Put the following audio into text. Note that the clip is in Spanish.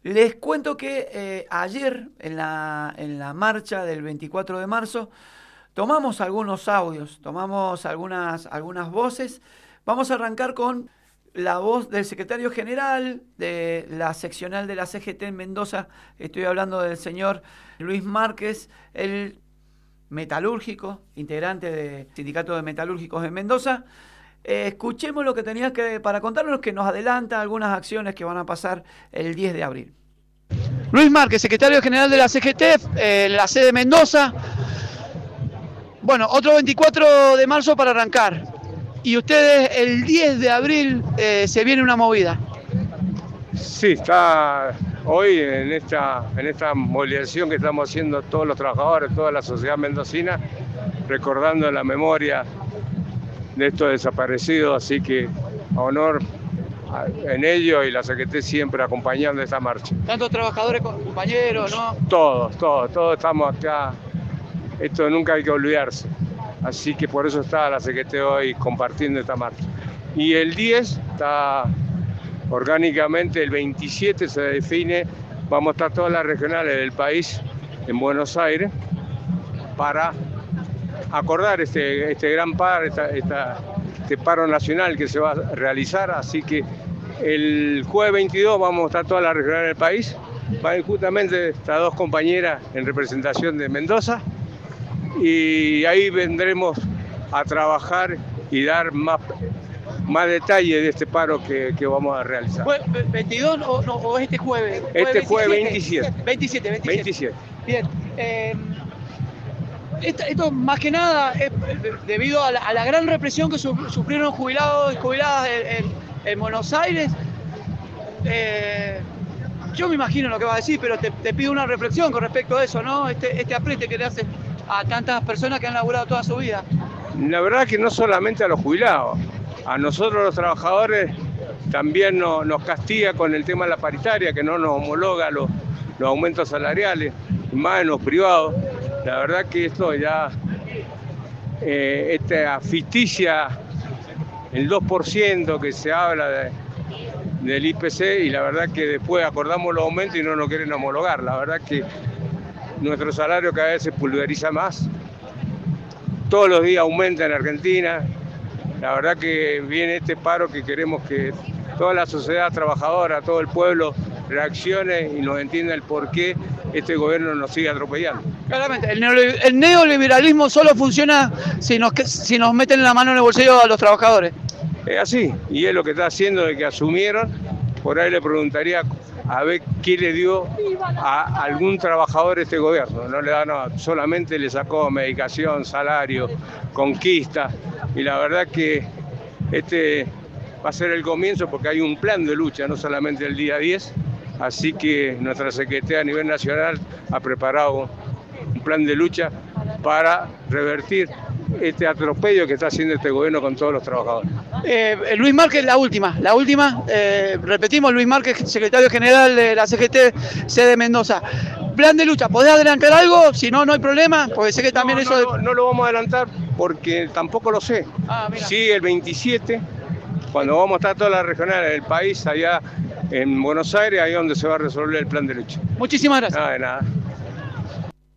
Les cuento que ayer en la marcha del 24 de marzo tomamos algunos audios, tomamos algunas voces. Vamos a arrancar con la voz del secretario general de la seccional de la CGT en Mendoza. Estoy hablando del señor Luis Márquez, el metalúrgico, integrante del Sindicato de Metalúrgicos de Mendoza. Escuchemos lo que tenía para contarnos, que nos adelanta algunas acciones que van a pasar el 10 de abril. Luis Márquez, secretario general de la CGT, en la sede de Mendoza. Bueno, otro 24 de marzo para arrancar. Y ustedes el 10 de abril se viene una movida. Sí, está hoy en esta movilización que estamos haciendo todos los trabajadores, toda la sociedad mendocina, recordando la memoria de estos desaparecidos, así que a honor en ello y la CGT siempre acompañando esta marcha. Tantos trabajadores, compañeros, ¿no? Todos estamos acá, esto nunca hay que olvidarse, así que por eso está la CGT hoy compartiendo esta marcha. Y el 10 está orgánicamente, el 27 se define, vamos a estar todas las regionales del país en Buenos Aires para acordar este gran paro, este paro nacional que se va a realizar, así que el jueves 22 vamos a estar todas las regionales del país, van justamente estas dos compañeras en representación de Mendoza, y ahí vendremos a trabajar y dar más detalle de este paro que vamos a realizar. ¿22 o este jueves? Este jueves 27. 27. Bien. Esto más que nada es debido a la gran represión que sufrieron jubilados y jubiladas en Buenos Aires. Yo me imagino lo que vas a decir, pero te pido una reflexión con respecto a eso, ¿no? Este apriete que le hace a tantas personas que han laburado toda su vida. La verdad que no solamente a los jubilados, a nosotros los trabajadores también nos castiga con el tema de la paritaria, que no nos homologa los aumentos salariales, más en los privados. La verdad que esto ya, esta ficticia, el 2% que se habla del IPC, y la verdad que después acordamos los aumentos y no nos quieren homologar. La verdad que nuestro salario cada vez se pulveriza más. Todos los días aumenta en Argentina. La verdad que viene este paro que queremos que toda la sociedad trabajadora, todo el pueblo reaccione y nos entienda el por qué este gobierno nos sigue atropellando. Claramente, el neoliberalismo solo funciona si nos meten la mano en el bolsillo a los trabajadores. Es así, y es lo que está haciendo de que asumieron. Por ahí le preguntaría a ver qué le dio a algún trabajador este gobierno. No le da nada, solamente le sacó medicación, salario, conquista, y la verdad que este va a ser el comienzo, porque hay un plan de lucha, no solamente el día 10, así que nuestra Secretaría a nivel nacional ha preparado un plan de lucha para revertir este atropello que está haciendo este gobierno con todos los trabajadores. Luis Márquez, la última, repetimos, Luis Márquez, secretario general de la CGT, sede de Mendoza. Plan de lucha, ¿podés adelantar algo? Si no, no hay problema, porque sé que también no lo vamos a adelantar porque tampoco lo sé. Sí, el 27, cuando vamos a estar todas las regionales del país, allá en Buenos Aires, ahí es donde se va a resolver el plan de lucha. Muchísimas gracias. Nada de nada.